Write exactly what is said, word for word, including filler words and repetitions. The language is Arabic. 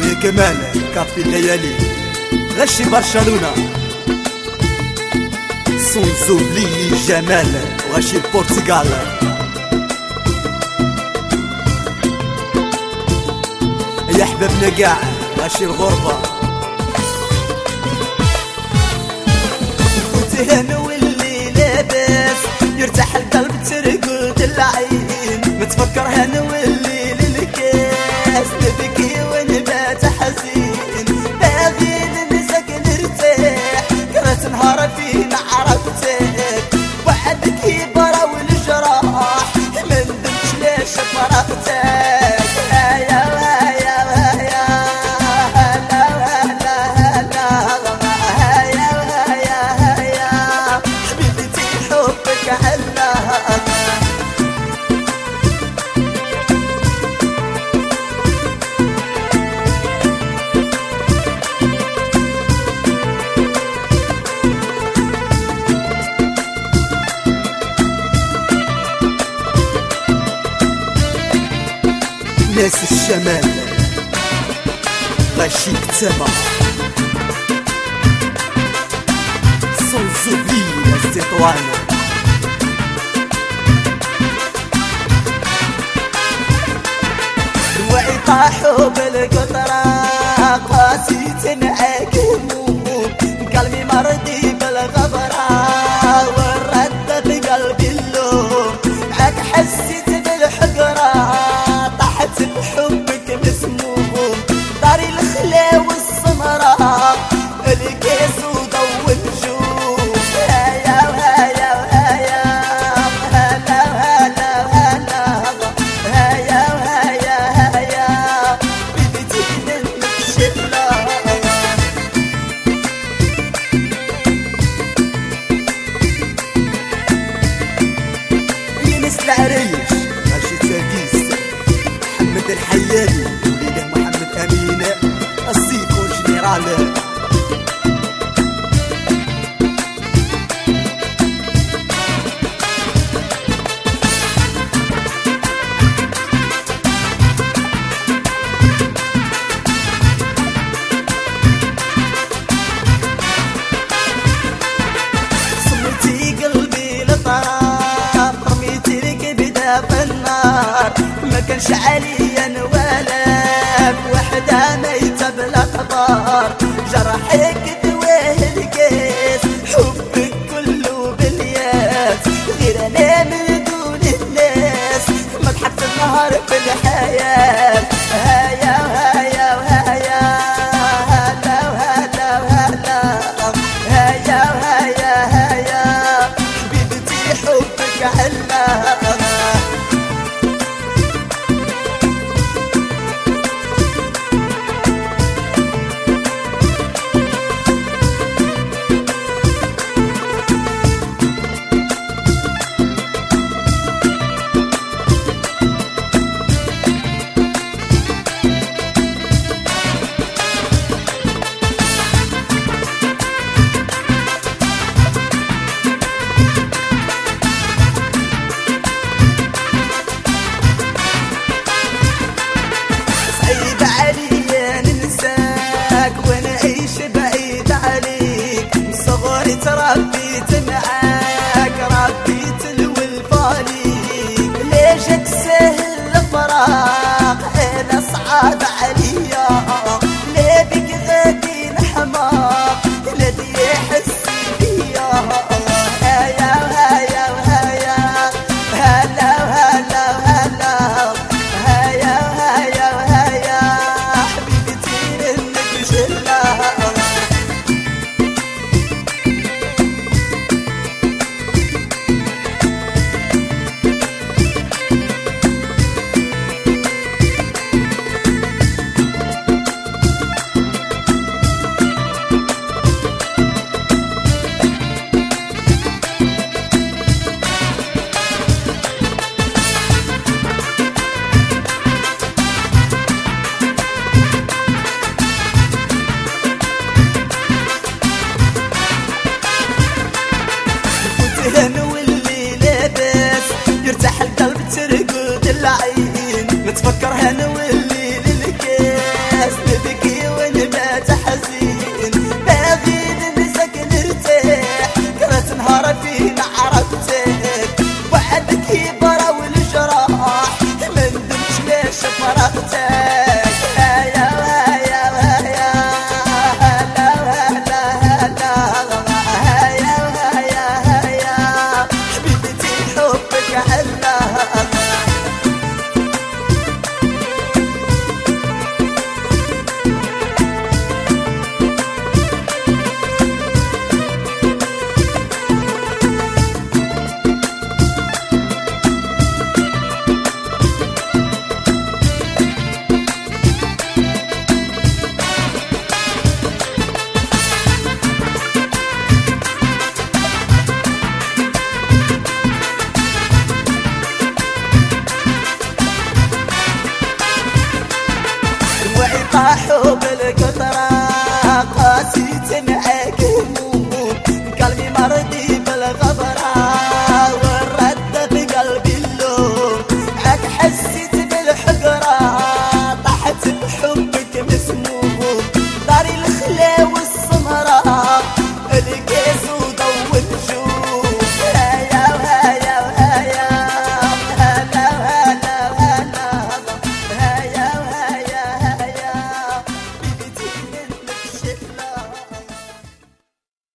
كمال كافي الليالي غشي برشلونة سونزوبلي جمال وغشي البرتغال يا حبابنا قاع غشي الغربة كنت هنا واللي لاباس يرتاح القلب ترقد العين متفكر هنا واللي للكاس نبكي ونبات حزين باغي ننساك نرتاح كرهت نهار فينا عرفتك وعدك يبرا والجراح ما ندمتش ليش فرقتك ناس الشمال غاشي كتابة سونزوبلي الزيطوانة دواعي طاحوا بالقطرة قاسي تنعاك هموم قلبي مرضي بالغبرة والردة في قلبي اللوم معاك حسيت بالحقرة بحبك مسموم داري الخلا والسمراء الكاس وضو النجوم هيا وهيا وهيا هلا وهلا وهلا هيا وهيا هيا بديتي منك شبلة يونس العريش ماشي تاكيس محمد الحياني وليده محمد أمين السيكو جنرال صمتي قلبي لطراب رميتي لك بدا في النار ما كانش عليا نوالف وحده ميتة بلا خبار جرحك دواه الكاس حبك كله بالياس غير انا من دون الناس ما ضحكت النهار في الحياة هيا وهيا وهيا هلا وهلا وهلا هيا وهيا هيا حبيبتي حبك هلا تربيت معاك ربيت الولفاليك ليش تسهل الفراق انا صعب عليا ليه بك غادي نحماق الذي يحس بيا هيا وهيا وهيا هلا وهلا وهلا هيا وهيا وهيا حبيبتي انك جلة انا واللي لاباس يرتاح القلب ترقد العين نتفكر انا واللي للكاس نبكي طاحوا بالقلب